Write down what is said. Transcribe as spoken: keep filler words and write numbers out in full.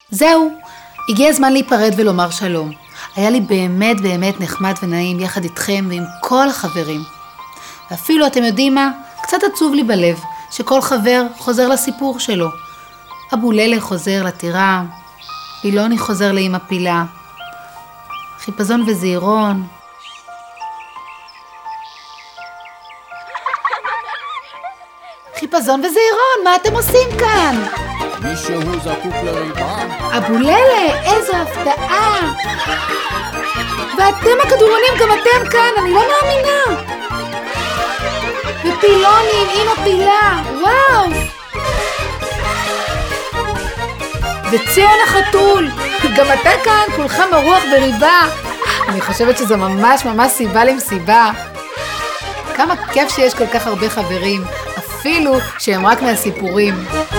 זהו, הגיע הזמן להיפרד ולומר שלום. היה לי באמת באמת נחמד ונעים יחד איתכם ועם כל החברים. ואפילו אתם יודעים מה? קצת עצוב לי בלב שכל חבר חוזר לסיפור שלו. אבוללה חוזר לטירה, פילוני חוזר לאמא פילה, חיפזון וזעירון. חיפזון וזעירון, מה אתם עושים כאן? מישהו זקוק לריבה? אבוללה, איזו הפתעה! ואתם הכדורונים, גם אתם כאן, אני לא מאמינה! ופילוני עם אמא פילה, וואו! וציון החתול, גם אתה כאן, כולך מרוח בריבה. אני חושבת שזו ממש ממש סיבה למסיבה. כמה כיף שיש כל כך הרבה חברים, אפילו שהם רק מהסיפורים.